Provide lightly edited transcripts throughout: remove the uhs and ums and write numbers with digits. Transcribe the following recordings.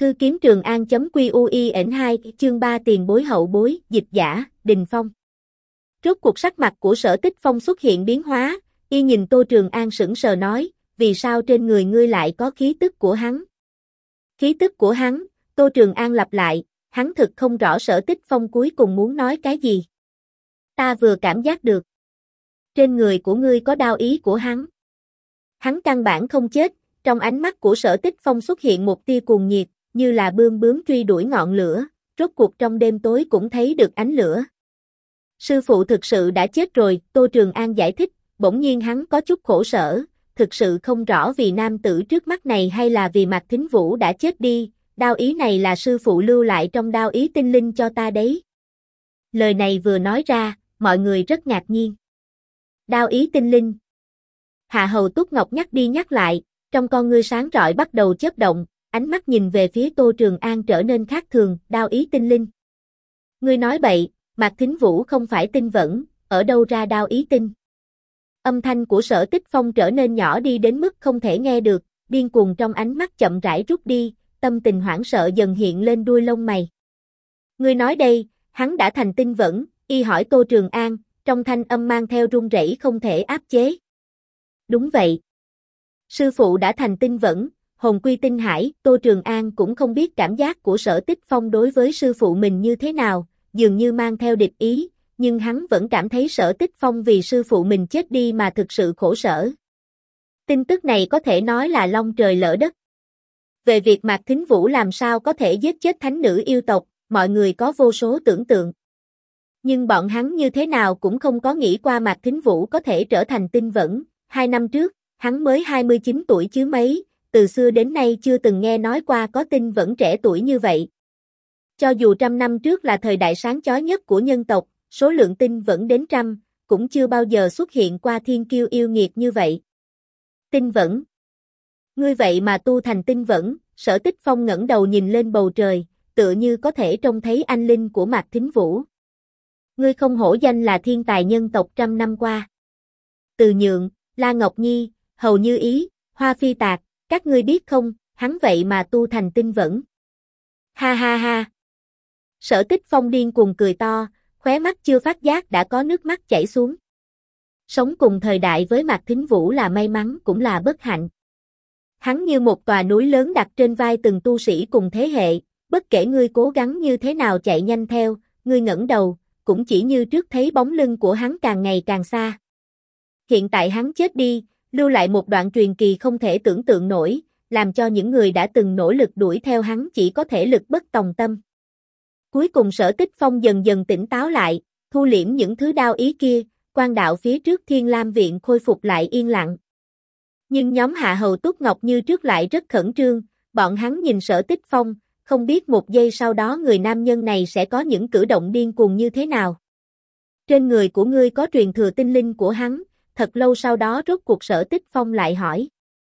Cư kiếm Trường An.quy.ui.2 chương 3 tiền bối hậu bối, dịch giả, Đình Phong. Rốt cuộc sắc mặt của Sở Tích Phong xuất hiện biến hóa, y nhìn Tô Trường An sững sờ nói, vì sao trên người ngươi lại có khí tức của hắn? Khí tức của hắn, Tô Trường An lặp lại, hắn thực không rõ Sở Tích Phong cuối cùng muốn nói cái gì. Ta vừa cảm giác được. Trên người của ngươi có đao ý của hắn. Hắn căn bản không chết, trong ánh mắt của Sở Tích Phong xuất hiện một tia cuồng nhiệt, như là bướm truy đuổi ngọn lửa, rốt cuộc trong đêm tối cũng thấy được ánh lửa. Sư phụ thực sự đã chết rồi, Tô Trường An giải thích, bỗng nhiên hắn có chút khổ sở, thực sự không rõ vì nam tử trước mắt này hay là vì Mạc Thính Vũ đã chết đi, đao ý này là sư phụ lưu lại trong đao ý tinh linh cho ta đấy. Lời này vừa nói ra, mọi người rất ngạc nhiên. Đao ý tinh linh. Hạ Hầu Túc Ngọc nhắc đi nhắc lại, trong con ngươi sáng rọi bắt đầu chớp động, ánh mắt nhìn về phía Tô Trường An trở nên khác thường, đao ý tinh linh. Ngươi nói bậy, Mạc Thính Vũ không phải tinh vẫn, ở đâu ra đao ý tinh. Âm thanh của Sở Tích Phong trở nên nhỏ đi đến mức không thể nghe được, điên cuồng trong ánh mắt chậm rãi rút đi, tâm tình hoảng sợ dần hiện lên đuôi lông mày. Ngươi nói đây, hắn đã thành tinh vẫn, y hỏi Tô Trường An, trong thanh âm mang theo run rẩy không thể áp chế. Đúng vậy. Sư phụ đã thành tinh vẫn, hồn quy tinh hải, Tô Trường An cũng không biết cảm giác của Sở Tích Phong đối với sư phụ mình như thế nào, dường như mang theo địch ý, nhưng hắn vẫn cảm thấy Sở Tích Phong vì sư phụ mình chết đi mà thực sự khổ sở. Tin tức này có thể nói là long trời lỡ đất. Về việc Mạc Thính Vũ làm sao có thể giết chết thánh nữ yêu tộc, mọi người có vô số tưởng tượng. Nhưng bọn hắn như thế nào cũng không có nghĩ qua Mạc Thính Vũ có thể trở thành tinh vẫn. 2 năm trước, hắn mới 29 tuổi chứ mấy, từ xưa đến nay chưa từng nghe nói qua có tinh vẫn trẻ tuổi như vậy. Cho dù 100 năm trước là thời đại sáng chói nhất của nhân tộc, số lượng tinh vẫn đến trăm, cũng chưa bao giờ xuất hiện qua thiên kiêu yêu nghiệt như vậy. Tinh vẫn. Ngươi vậy mà tu thành tinh vẫn, Sở Tích Phong ngẩng đầu nhìn lên bầu trời, tựa như có thể trông thấy anh linh của Mạc Thính Vũ. Ngươi không hổ danh là thiên tài nhân tộc 100 năm qua. Từ Nhượng, La Ngọc Nhi, Hầu Như Ý, Hoa Phi Tạc, các ngươi biết không, hắn vậy mà tu thành tinh vẫn. Ha ha ha. Sở Tích Phong điên cuồng cười to, khóe mắt chưa phát giác đã có nước mắt chảy xuống. Sống cùng thời đại với Mạc Thính Vũ là may mắn cũng là bất hạnh. Hắn như một tòa núi lớn đặt trên vai từng tu sĩ cùng thế hệ, bất kể ngươi cố gắng như thế nào chạy nhanh theo, ngươi ngẩng đầu, cũng chỉ như trước thấy bóng lưng của hắn càng ngày càng xa. Hiện tại hắn chết đi, lưu lại một đoạn truyền kỳ không thể tưởng tượng nổi, làm cho những người đã từng nỗ lực đuổi theo hắn chỉ có thể lực bất tòng tâm. Cuối cùng Sở Tích Phong dần dần tỉnh táo lại, thu liễm những thứ đao ý kia, quan đạo phía trước Thiên Lam Viện khôi phục lại yên lặng. Nhưng nhóm Hạ Hầu Túc Ngọc như trước lại rất khẩn trương, bọn hắn nhìn Sở Tích Phong, không biết một giây sau đó người nam nhân này sẽ có những cử động điên cuồng như thế nào. Trên người của ngươi có truyền thừa tinh linh của hắn, thật lâu sau đó rốt cuộc Sở Tích Phong lại hỏi.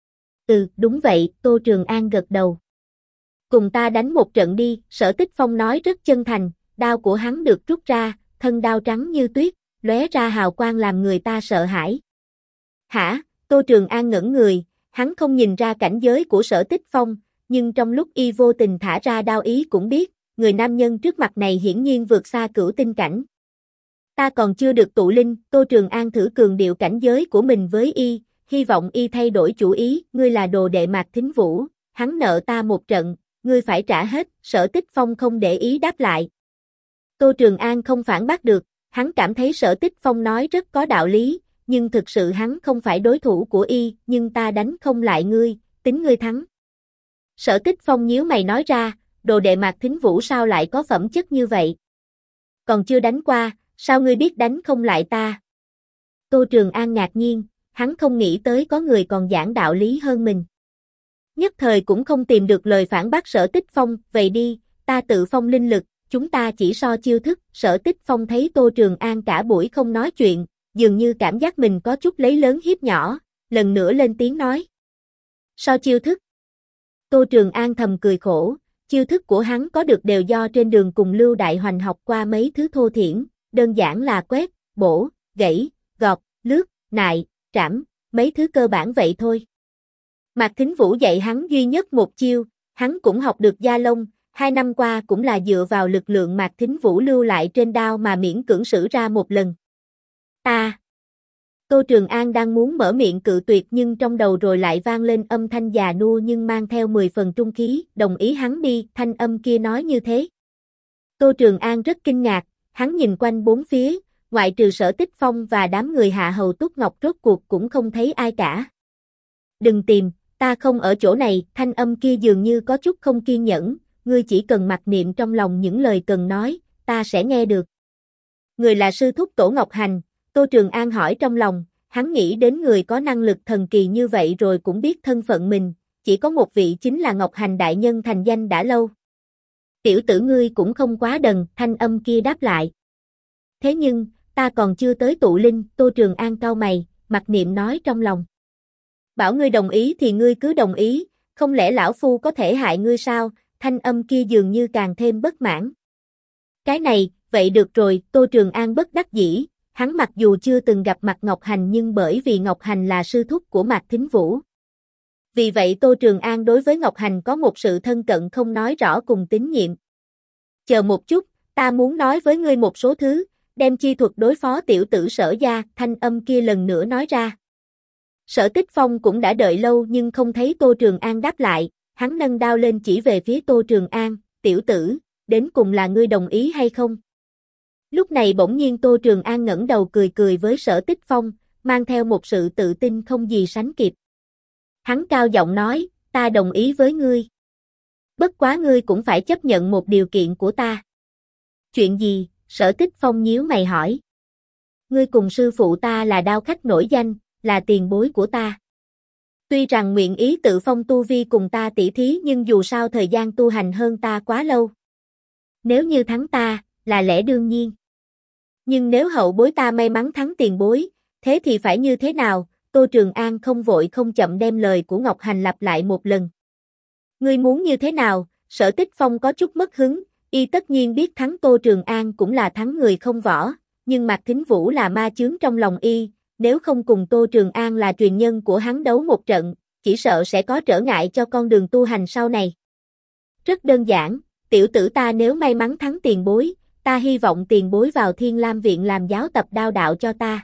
Đúng vậy, Tô Trường An gật đầu. Cùng ta đánh một trận đi, Sở Tích Phong nói rất chân thành, đao của hắn được rút ra, thân đao trắng như tuyết, lóe ra hào quang làm người ta sợ hãi. Hả? Tô Trường An ngẩn người, hắn không nhìn ra cảnh giới của Sở Tích Phong, nhưng trong lúc y vô tình thả ra đao ý cũng biết, người nam nhân trước mặt này hiển nhiên vượt xa cửu tinh cảnh. Ta còn chưa được tụ linh, Tô Trường An thử cường điệu cảnh giới của mình với y, hy vọng y thay đổi chủ ý, ngươi là đồ đệ Mạc Thính Vũ, hắn nợ ta một trận, ngươi phải trả hết, Sở Tích Phong không để ý đáp lại. Tô Trường An không phản bác được, hắn cảm thấy Sở Tích Phong nói rất có đạo lý, nhưng thực sự hắn không phải đối thủ của y, nhưng ta đánh không lại ngươi, tính ngươi thắng. Sở Tích Phong nhíu mày nói ra, đồ đệ Mạc Thính Vũ sao lại có phẩm chất như vậy? Còn chưa đánh qua, sao ngươi biết đánh không lại ta? Tô Trường An ngạc nhiên, hắn không nghĩ tới có người còn giảng đạo lý hơn mình. Nhất thời cũng không tìm được lời phản bác Sở Tích Phong, vậy đi, ta tự phong linh lực, chúng ta chỉ so chiêu thức. Sở Tích Phong thấy Tô Trường An cả buổi không nói chuyện, dường như cảm giác mình có chút lấy lớn hiếp nhỏ, lần nữa lên tiếng nói. So chiêu thức. Tô Trường An thầm cười khổ, chiêu thức của hắn có được đều do trên đường cùng Lưu Đại Hoành học qua mấy thứ thô thiển, đơn giản là quét, bổ, gãy, gọt, lướt, nại, trảm, mấy thứ cơ bản vậy thôi. Mạc Thính Vũ dạy hắn duy nhất một chiêu, hắn cũng học được gia lông, 2 năm qua cũng là dựa vào lực lượng Mạc Thính Vũ lưu lại trên đao mà miễn cưỡng sử ra một lần. Tô Trường An đang muốn mở miệng cự tuyệt nhưng trong đầu rồi lại vang lên âm thanh già nua nhưng mang theo 10 phần trung khí, đồng ý hắn đi, thanh âm kia nói như thế. Tô Trường An rất kinh ngạc, hắn nhìn quanh bốn phía, ngoại trừ Sở Tích Phong và đám người Hạ Hầu Túc Ngọc rốt cuộc cũng không thấy ai cả. Đừng tìm, ta không ở chỗ này, thanh âm kia dường như có chút không kiên nhẫn, ngươi chỉ cần mặc niệm trong lòng những lời cần nói, ta sẽ nghe được. Người là sư thúc Tổ Ngọc Hành, Tô Trường An hỏi trong lòng, hắn nghĩ đến người có năng lực thần kỳ như vậy rồi cũng biết thân phận mình, chỉ có một vị chính là Ngọc Hành đại nhân thành danh đã lâu. Tiểu tử ngươi cũng không quá đần, thanh âm kia đáp lại. Thế nhưng, ta còn chưa tới tụ linh, Tô Trường An cau mày, mặc niệm nói trong lòng. Bảo ngươi đồng ý thì ngươi cứ đồng ý, không lẽ lão phu có thể hại ngươi sao, thanh âm kia dường như càng thêm bất mãn. Cái này, vậy được rồi, Tô Trường An bất đắc dĩ, hắn mặc dù chưa từng gặp mặt Ngọc Hành nhưng bởi vì Ngọc Hành là sư thúc của Mạc Thính Vũ. Vì vậy Tô Trường An đối với Ngọc Hành có một sự thân cận không nói rõ cùng tín nhiệm. Chờ một chút, ta muốn nói với ngươi một số thứ, đem chi thuật đối phó tiểu tử Sở gia, thanh âm kia lần nữa nói ra. Sở Tích Phong cũng đã đợi lâu nhưng không thấy Tô Trường An đáp lại, hắn nâng đao lên chỉ về phía Tô Trường An, tiểu tử, đến cùng là ngươi đồng ý hay không? Lúc này bỗng nhiên Tô Trường An ngẩng đầu cười cười với Sở Tích Phong, mang theo một sự tự tin không gì sánh kịp. Hắn cao giọng nói, ta đồng ý với ngươi. Bất quá ngươi cũng phải chấp nhận một điều kiện của ta. Chuyện gì? Sở Tích Phong nhíu mày hỏi. Ngươi cùng sư phụ ta là đao khách nổi danh, là tiền bối của ta. Tuy rằng nguyện ý tự phong tu vi cùng ta tỉ thí nhưng dù sao thời gian tu hành hơn ta quá lâu. Nếu như thắng ta, là lẽ đương nhiên. Nhưng nếu hậu bối ta may mắn thắng tiền bối, thế thì phải như thế nào? Tô Trường An không vội không chậm đem lời của Ngọc Hành lặp lại một lần. Ngươi muốn như thế nào? Sở Tích Phong có chút mất hứng, y tất nhiên biết thắng Tô Trường An cũng là thắng người không võ, nhưng Mạc Thính Vũ là ma chướng trong lòng y, nếu không cùng Tô Trường An là truyền nhân của hắn đấu một trận, chỉ sợ sẽ có trở ngại cho con đường tu hành sau này. Rất đơn giản, tiểu tử ta nếu may mắn thắng tiền bối, ta hy vọng tiền bối vào Thiên Lam Viện làm giáo tập đao đạo cho ta.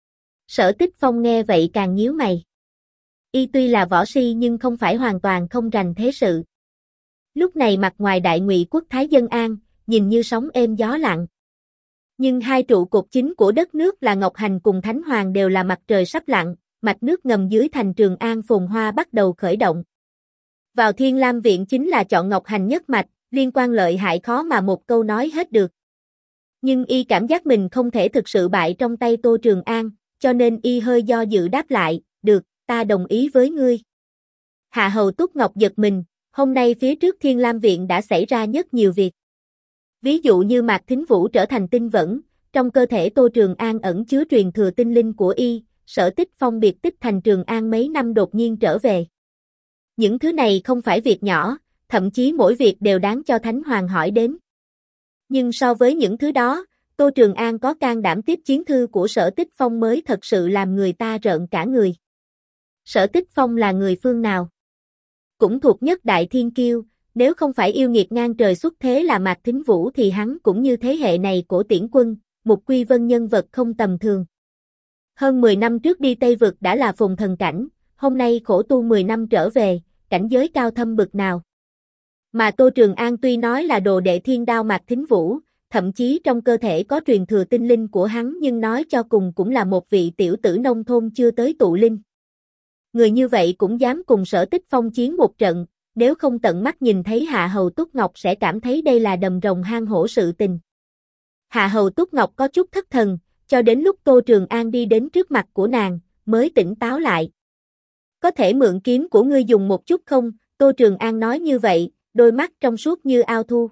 Sở Tích Phong nghe vậy càng nhíu mày. Y tuy là võ si nhưng không phải hoàn toàn không rành thế sự. Lúc này mặt ngoài Đại Ngụy quốc Thái Dân An, nhìn như sóng êm gió lặng. Nhưng hai trụ cột chính của đất nước là Ngọc Hành cùng Thánh Hoàng đều là mặt trời sắp lặn, mạch nước ngầm dưới thành Trường An phồn hoa bắt đầu khởi động. Vào Thiên Lam Viện chính là chọn Ngọc Hành nhất mạch, liên quan lợi hại khó mà một câu nói hết được. Nhưng y cảm giác mình không thể thực sự bại trong tay Tô Trường An, cho nên y hơi do dự đáp lại, được, ta đồng ý với ngươi. Hạ Hầu Túc Ngọc giật mình, hôm nay phía trước Thiên Lam Viện đã xảy ra rất nhiều việc. Ví dụ như Mạc Thính Vũ trở thành tinh vẫn, trong cơ thể Tô Trường An ẩn chứa truyền thừa tinh linh của y, Sở Tích Phong biệt tích thành Trường An mấy năm đột nhiên trở về. Những thứ này không phải việc nhỏ, thậm chí mỗi việc đều đáng cho Thánh Hoàng hỏi đến. Nhưng so với những thứ đó, Tô Trường An có can đảm tiếp chiến thư của Sở Tích Phong mới thật sự làm người ta rợn cả người. Sở Tích Phong là người phương nào? Cũng thuộc nhất đại thiên kiêu, nếu không phải yêu nghiệt ngang trời xuất thế là Mạc Thính Vũ thì hắn cũng như thế hệ này của Tiễn Quân, một quy vân nhân vật không tầm thường. Hơn 10 năm trước đi Tây Vực đã là phồn thần cảnh, hôm nay khổ tu 10 năm trở về, cảnh giới cao thâm bực nào. Mà Tô Trường An tuy nói là đồ đệ thiên đao Mạc Thính Vũ, thậm chí trong cơ thể có truyền thừa tinh linh của hắn nhưng nói cho cùng cũng là một vị tiểu tử nông thôn chưa tới tụ linh. Người như vậy cũng dám cùng Sở Tích Phong chiến một trận, nếu không tận mắt nhìn thấy Hạ Hầu Túc Ngọc sẽ cảm thấy đây là đầm rồng hang hổ sự tình. Hạ Hầu Túc Ngọc có chút thất thần, cho đến lúc Tô Trường An đi đến trước mặt của nàng, mới tỉnh táo lại. Có thể mượn kiếm của ngươi dùng một chút không? Tô Trường An nói như vậy, đôi mắt trong suốt như ao thu.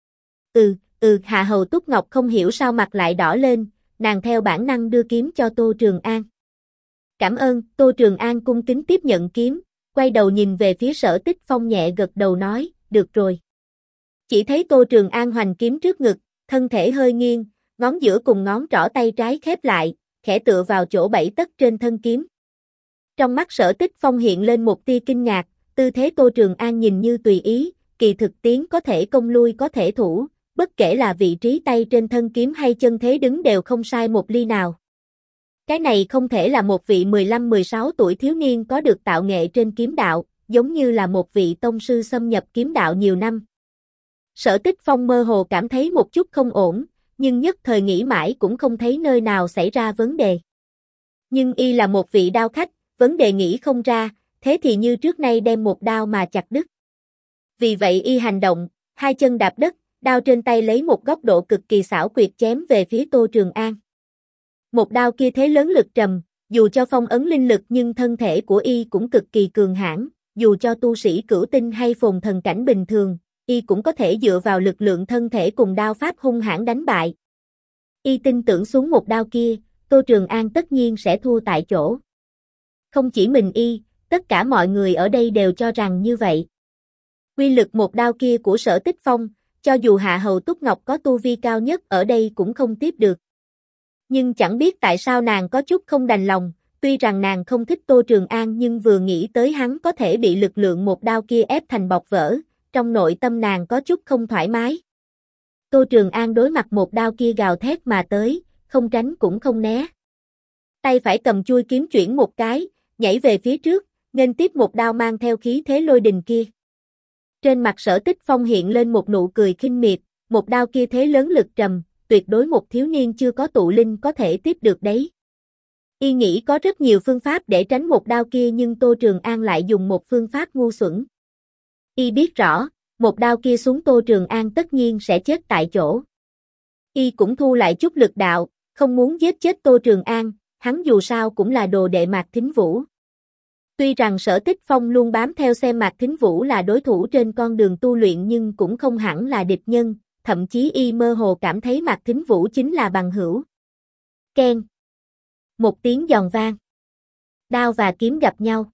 Hạ Hầu Túc Ngọc không hiểu sao mặt lại đỏ lên, nàng theo bản năng đưa kiếm cho Tô Trường An. Cảm ơn, Tô Trường An cung kính tiếp nhận kiếm, quay đầu nhìn về phía Sở Tích Phong nhẹ gật đầu nói, được rồi. Chỉ thấy Tô Trường An hoành kiếm trước ngực, thân thể hơi nghiêng, ngón giữa cùng ngón trỏ tay trái khép lại, khẽ tựa vào chỗ 7 tấc trên thân kiếm. Trong mắt Sở Tích Phong hiện lên một tia kinh ngạc, tư thế Tô Trường An nhìn như tùy ý, kỳ thực tiến có thể công lui có thể thủ, bất kể là vị trí tay trên thân kiếm hay chân thế đứng đều không sai một ly nào. Cái này không thể là một vị 15-16 tuổi thiếu niên có được tạo nghệ trên kiếm đạo, giống như là một vị tông sư xâm nhập kiếm đạo nhiều năm. Sở Tích Phong mơ hồ cảm thấy một chút không ổn, nhưng nhất thời nghĩ mãi cũng không thấy nơi nào xảy ra vấn đề. Nhưng y là một vị đao khách, vấn đề nghĩ không ra, thế thì như trước nay đem một đao mà chặt đứt. Vì vậy y hành động, hai chân đạp đất, đao trên tay lấy một góc độ cực kỳ xảo quyệt chém về phía Tô Trường An. Một đao kia thế lớn lực trầm, dù cho phong ấn linh lực nhưng thân thể của y cũng cực kỳ cường hãn, dù cho tu sĩ cửu tinh hay phồn thần cảnh bình thường, y cũng có thể dựa vào lực lượng thân thể cùng đao pháp hung hãn đánh bại. Y tin tưởng xuống một đao kia, Tô Trường An tất nhiên sẽ thua tại chỗ. Không chỉ mình y, tất cả mọi người ở đây đều cho rằng như vậy. Quy lực một đao kia của Sở Tích Phong, cho dù Hạ Hầu Túc Ngọc có tu vi cao nhất ở đây cũng không tiếp được. Nhưng chẳng biết tại sao nàng có chút không đành lòng, tuy rằng nàng không thích Tô Trường An nhưng vừa nghĩ tới hắn có thể bị lực lượng một đao kia ép thành bọc vỡ, trong nội tâm nàng có chút không thoải mái. Tô Trường An đối mặt một đao kia gào thét mà tới, không tránh cũng không né. Tay phải cầm chuôi kiếm chuyển một cái, nhảy về phía trước, nghênh tiếp một đao mang theo khí thế lôi đình kia. Trên mặt Sở Tích Phong hiện lên một nụ cười khinh miệt, một đao kia thế lớn lực trầm, tuyệt đối một thiếu niên chưa có tụ linh có thể tiếp được đấy. Y nghĩ có rất nhiều phương pháp để tránh một đao kia nhưng Tô Trường An lại dùng một phương pháp ngu xuẩn. Y biết rõ, một đao kia xuống Tô Trường An tất nhiên sẽ chết tại chỗ. Y cũng thu lại chút lực đạo, không muốn giết chết Tô Trường An, hắn dù sao cũng là đồ đệ Mạc Thính Vũ. Tuy rằng Sở Tích Phong luôn bám theo xem Mạc Thính Vũ là đối thủ trên con đường tu luyện nhưng cũng không hẳn là địch nhân, thậm chí y mơ hồ cảm thấy Mạc Thính Vũ chính là bằng hữu. Keng. Một tiếng giòn vang. Đao và kiếm gặp nhau.